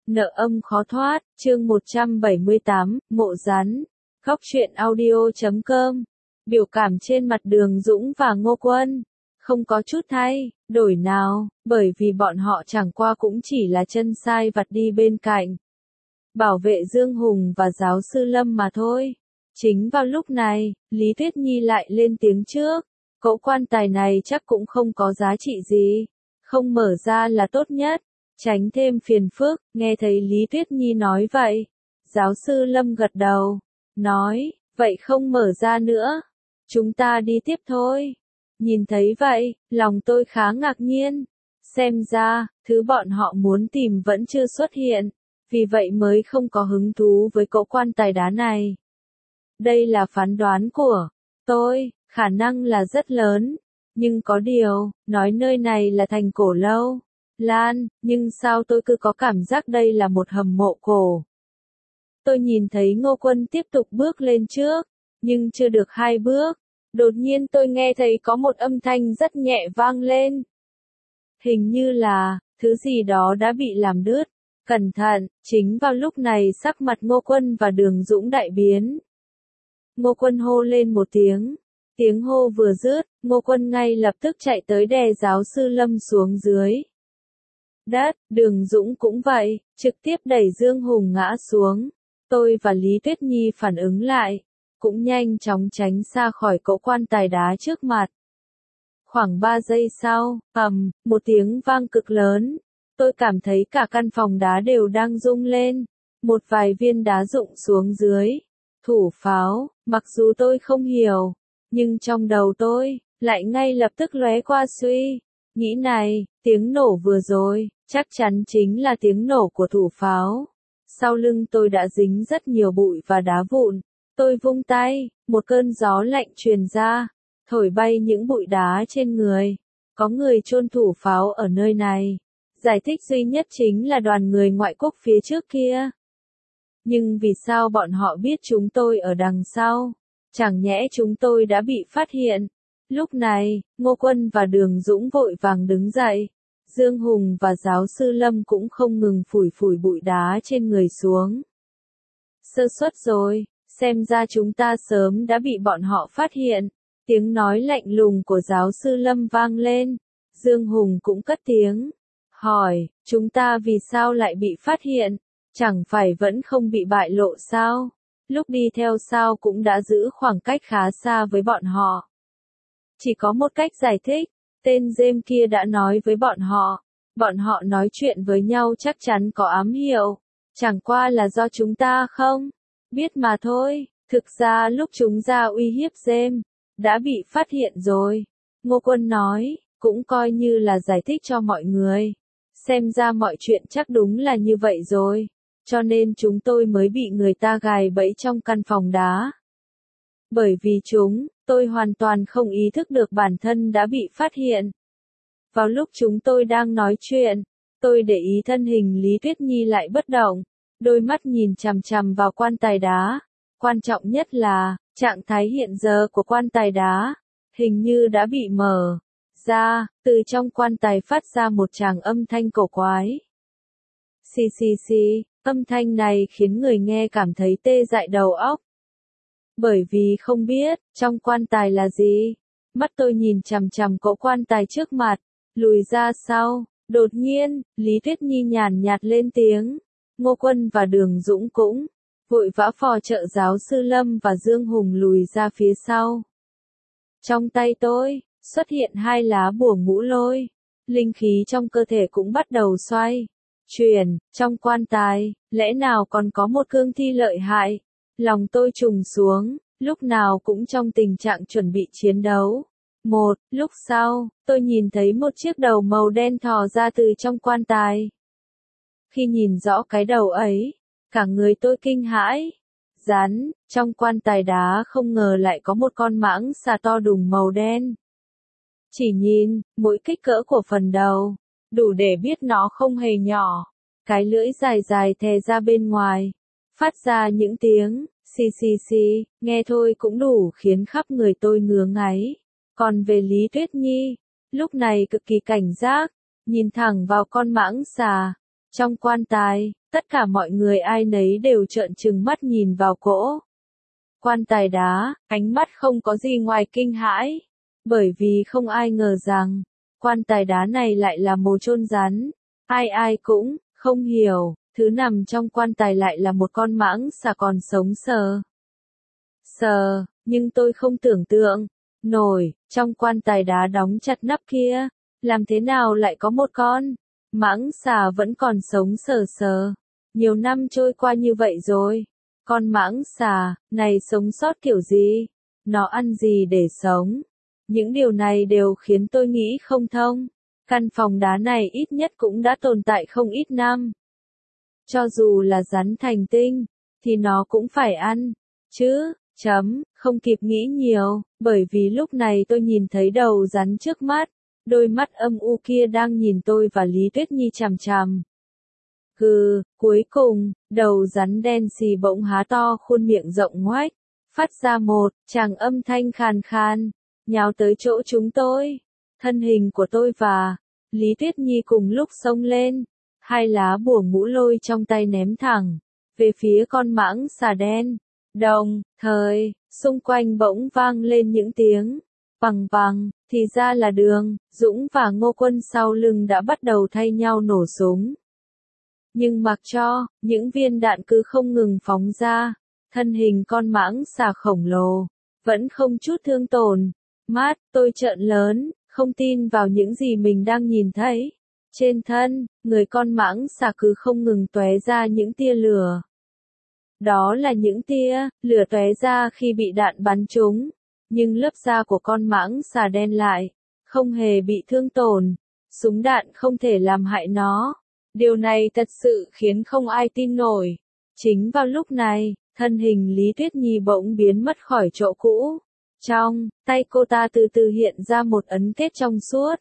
Nợ âm khó thoát, chương 178, Mộ Rắn. Góc truyện audio.com. Biểu cảm trên mặt Đường Dũng và Ngô Quân không có chút thay đổi nào, bởi vì bọn họ chẳng qua cũng chỉ là chân sai vặt đi bên cạnh bảo vệ Dương Hùng và giáo sư Lâm mà thôi. Chính vào lúc này, Lý Tuyết Nhi lại lên tiếng trước. Cỗ quan tài này chắc cũng không có giá trị gì, không mở ra là tốt nhất, tránh thêm phiền phức. Nghe thấy Lý Tuyết Nhi nói vậy, giáo sư Lâm gật đầu, nói, vậy không mở ra nữa, chúng ta đi tiếp thôi. Nhìn thấy vậy, lòng tôi khá ngạc nhiên, xem ra, thứ bọn họ muốn tìm vẫn chưa xuất hiện, vì vậy mới không có hứng thú với cỗ quan tài đá này. Đây là phán đoán của tôi, khả năng là rất lớn, nhưng có điều, nói nơi này là thành cổ lâu Lan, nhưng sao tôi cứ có cảm giác đây là một hầm mộ cổ. Tôi nhìn thấy Ngô Quân tiếp tục bước lên trước, nhưng chưa được 2 bước, đột nhiên tôi nghe thấy có một âm thanh rất nhẹ vang lên. Hình như là, thứ gì đó đã bị làm đứt. Cẩn thận, chính vào lúc này sắc mặt Ngô Quân và Đường Dũng đại biến. Ngô Quân hô lên một tiếng. Tiếng hô vừa dứt, Ngô Quân ngay lập tức chạy tới đè giáo sư Lâm xuống dưới đất. Đường Dũng cũng vậy, trực tiếp đẩy Dương Hùng ngã xuống. Tôi và Lý Tuyết Nhi phản ứng lại, cũng nhanh chóng tránh xa khỏi cỗ quan tài đá trước mặt. Khoảng 3 giây sau, một tiếng vang cực lớn. Tôi cảm thấy cả căn phòng đá đều đang rung lên. Một vài viên đá rụng xuống dưới. Thủ pháo, mặc dù tôi không hiểu, nhưng trong đầu tôi lại ngay lập tức lóe qua suy nghĩ này, tiếng nổ vừa rồi, chắc chắn chính là tiếng nổ của thủ pháo. Sau lưng tôi đã dính rất nhiều bụi và đá vụn. Tôi vung tay, một cơn gió lạnh truyền ra, thổi bay những bụi đá trên người. Có người chôn thủ pháo ở nơi này. Giải thích duy nhất chính là đoàn người ngoại quốc phía trước kia. Nhưng vì sao bọn họ biết chúng tôi ở đằng sau? Chẳng nhẽ chúng tôi đã bị phát hiện? Lúc này, Ngô Quân và Đường Dũng vội vàng đứng dậy. Dương Hùng và giáo sư Lâm cũng không ngừng phủi phủi bụi đá trên người xuống. Sơ suất rồi, xem ra chúng ta sớm đã bị bọn họ phát hiện. Tiếng nói lạnh lùng của giáo sư Lâm vang lên. Dương Hùng cũng cất tiếng hỏi, chúng ta vì sao lại bị phát hiện? Chẳng phải vẫn không bị bại lộ sao? Lúc đi theo sao cũng đã giữ khoảng cách khá xa với bọn họ. Chỉ có một cách giải thích, tên James kia đã nói với bọn họ nói chuyện với nhau chắc chắn có ám hiệu, chẳng qua là do chúng ta không biết mà thôi. Thực ra lúc chúng ra uy hiếp James, đã bị phát hiện rồi. Ngô Quân nói, cũng coi như là giải thích cho mọi người. Xem ra mọi chuyện chắc đúng là như vậy rồi. Cho nên chúng tôi mới bị người ta gài bẫy trong căn phòng đá. Bởi vì tôi hoàn toàn không ý thức được bản thân đã bị phát hiện. Vào lúc chúng tôi đang nói chuyện, tôi để ý thân hình Lý Tuyết Nhi lại bất động, đôi mắt nhìn chằm chằm vào quan tài đá. Quan trọng nhất là, trạng thái hiện giờ của quan tài đá, hình như đã bị mở ra, từ trong quan tài phát ra một tràng âm thanh cổ quái. Xì xì xì, âm thanh này khiến người nghe cảm thấy tê dại đầu óc. Bởi vì không biết, trong quan tài là gì. Mắt tôi nhìn chằm chằm cỗ quan tài trước mặt, lùi ra sau. Đột nhiên, Lý Tuyết Nhi nhàn nhạt lên tiếng. Ngô Quân và Đường Dũng cũng vội vã phò trợ giáo sư Lâm và Dương Hùng lùi ra phía sau. Trong tay tôi xuất hiện 2 lá bùa ngũ lôi. Linh khí trong cơ thể cũng bắt đầu xoay chuyển. Trong quan tài, lẽ nào còn có một cương thi lợi hại? Lòng tôi trùng xuống, lúc nào cũng trong tình trạng chuẩn bị chiến đấu. Lúc sau, tôi nhìn thấy một chiếc đầu màu đen thò ra từ trong quan tài. Khi nhìn rõ cái đầu ấy, cả người tôi kinh hãi. Rắn, trong quan tài đá không ngờ lại có một con mãng xà to đùng màu đen. Chỉ nhìn, mỗi kích cỡ của phần đầu, đủ để biết nó không hề nhỏ. Cái lưỡi dài dài thè ra bên ngoài, phát ra những tiếng xì xì xì, nghe thôi cũng đủ khiến khắp người tôi ngứa ngáy. Còn về Lý Tuyết Nhi, lúc này cực kỳ cảnh giác, nhìn thẳng vào con mãng xà, Trong quan tài, tất cả mọi người ai nấy đều trợn trừng mắt nhìn vào cỗ quan tài đá, ánh mắt không có gì ngoài kinh hãi, bởi vì không ai ngờ rằng, quan tài đá này lại là mồ chôn rắn. Ai ai cũng không hiểu, thứ nằm trong quan tài lại là một con mãng xà còn sống sờ. Nhưng tôi không tưởng tượng nổi, trong quan tài đá đóng chặt nắp kia, làm thế nào lại có một con mãng xà vẫn còn sống sờ. Nhiều năm trôi qua như vậy rồi, con mãng xà này sống sót kiểu gì? Nó ăn gì để sống? Những điều này đều khiến tôi nghĩ không thông. Căn phòng đá này ít nhất cũng đã tồn tại không ít năm. Cho dù là rắn thành tinh, thì nó cũng phải ăn, chứ, không kịp nghĩ nhiều, bởi vì lúc này tôi nhìn thấy đầu rắn trước mắt, đôi mắt âm u kia đang nhìn tôi và Lý Tuyết Nhi chằm chằm. Cuối cùng, đầu rắn đen xì bỗng há to khuôn miệng rộng ngoách, phát ra một tràng âm thanh khàn khàn, nhào tới chỗ chúng tôi. Thân hình của tôi và Lý Tuyết Nhi cùng lúc xông lên, hai lá bùa ngũ lôi trong tay ném thẳng về phía con mãng xà đen. Đồng thời, xung quanh bỗng vang lên những tiếng bằng, thì ra là Đường Dũng và Ngô Quân sau lưng đã bắt đầu thay nhau nổ súng. Nhưng mặc cho những viên đạn cứ không ngừng phóng ra, thân hình con mãng xà khổng lồ vẫn không chút thương tổn. Mắt tôi trợn lớn, không tin vào những gì mình đang nhìn thấy. Trên thân người con mãng xà cứ không ngừng tóe ra những tia lửa. Đó là những tia lửa tóe ra khi bị đạn bắn trúng, nhưng lớp da của con mãng xà đen lại không hề bị thương tổn. Súng đạn không thể làm hại nó. Điều này thật sự khiến không ai tin nổi. Chính vào lúc này, thân hình Lý Tuyết Nhi bỗng biến mất khỏi chỗ cũ. Trong tay cô ta từ từ hiện ra một ấn kết trong suốt.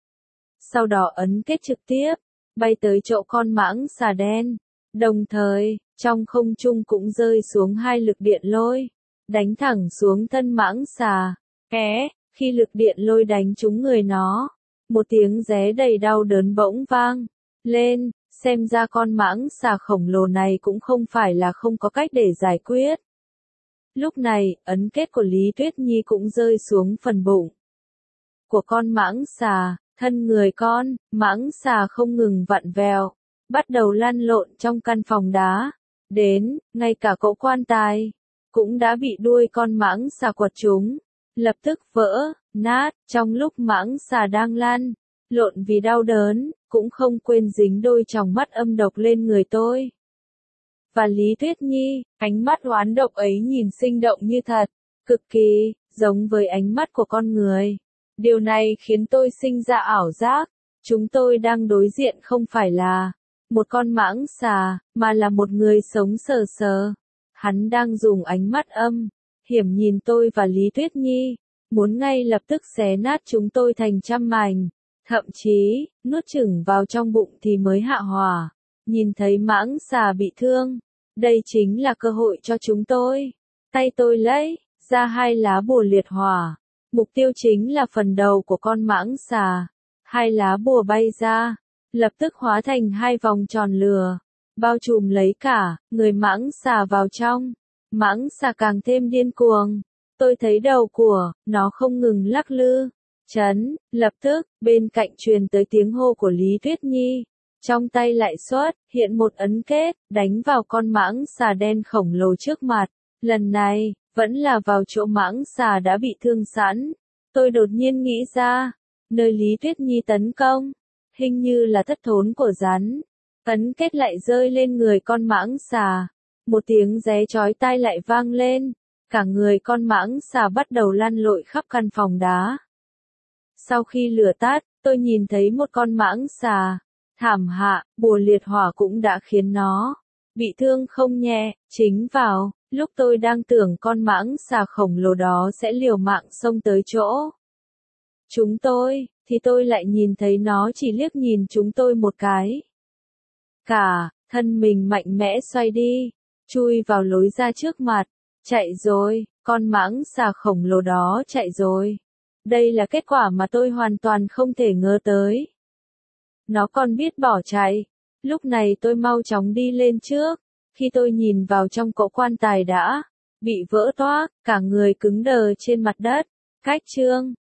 Sau đó ấn kết trực tiếp bay tới chỗ con mãng xà đen. Đồng thời, trong không trung cũng rơi xuống hai lực điện lôi, đánh thẳng xuống thân mãng xà. Khi lực điện lôi đánh trúng người nó, một tiếng ré đầy đau đớn bỗng vang lên, xem ra con mãng xà khổng lồ này cũng không phải là không có cách để giải quyết. Lúc này, ấn kết của Lý Tuyết Nhi cũng rơi xuống phần bụng của con mãng xà, thân người con mãng xà không ngừng vặn vẹo, bắt đầu lăn lộn trong căn phòng đá. Đến, ngay cả cỗ quan tài cũng đã bị đuôi con mãng xà quật trúng, lập tức vỡ nát. Trong lúc mãng xà đang lăn lộn vì đau đớn, cũng không quên dính đôi tròng mắt âm độc lên người tôi và Lý Tuyết Nhi. Ánh mắt oán độc ấy nhìn sinh động như thật, cực kỳ giống với ánh mắt của con người. Điều này khiến tôi sinh ra ảo giác, chúng tôi đang đối diện không phải là một con mãng xà, mà là một người sống sờ. Hắn đang dùng ánh mắt âm hiểm nhìn tôi và Lý Tuyết Nhi, muốn ngay lập tức xé nát chúng tôi thành trăm mảnh, thậm chí nuốt chửng vào trong bụng thì mới hạ hỏa. Nhìn thấy mãng xà bị thương, đây chính là cơ hội cho chúng tôi. Tay tôi lấy ra hai lá bùa liệt hỏa, mục tiêu chính là phần đầu của con mãng xà. Hai lá bùa bay ra, lập tức hóa thành hai vòng tròn lửa, bao trùm lấy cả người mãng xà vào trong. Mãng xà càng thêm điên cuồng. Tôi thấy đầu của nó không ngừng lắc lư. Lập tức, bên cạnh truyền tới tiếng hô của Lý Tuyết Nhi. Trong tay lại xuất hiện một ấn kết, đánh vào con mãng xà đen khổng lồ trước mặt. Lần này, vẫn là vào chỗ mãng xà đã bị thương sẵn. Tôi đột nhiên nghĩ ra, nơi Lý Tuyết Nhi tấn công, hình như là thất thốn của rắn. Ấn kết lại rơi lên người con mãng xà. Một tiếng ré chói tai lại vang lên. Cả người con mãng xà bắt đầu lăn lội khắp căn phòng đá. Sau khi lửa tắt, tôi nhìn thấy một con mãng xà thảm hạ, bùa liệt hỏa cũng đã khiến nó bị thương không nhẹ. Chính vào lúc tôi đang tưởng con mãng xà khổng lồ đó sẽ liều mạng xông tới chỗ chúng tôi, thì tôi lại nhìn thấy nó chỉ liếc nhìn chúng tôi một cái. Cả thân mình mạnh mẽ xoay đi, chui vào lối ra trước mặt. Chạy rồi, con mãng xà khổng lồ đó chạy rồi. Đây là kết quả mà tôi hoàn toàn không thể ngờ tới. Nó còn biết bỏ chạy. Lúc này tôi mau chóng đi lên trước. Khi tôi nhìn vào trong cỗ quan tài đã bị vỡ toác, cả người cứng đờ trên mặt đất. Cách chương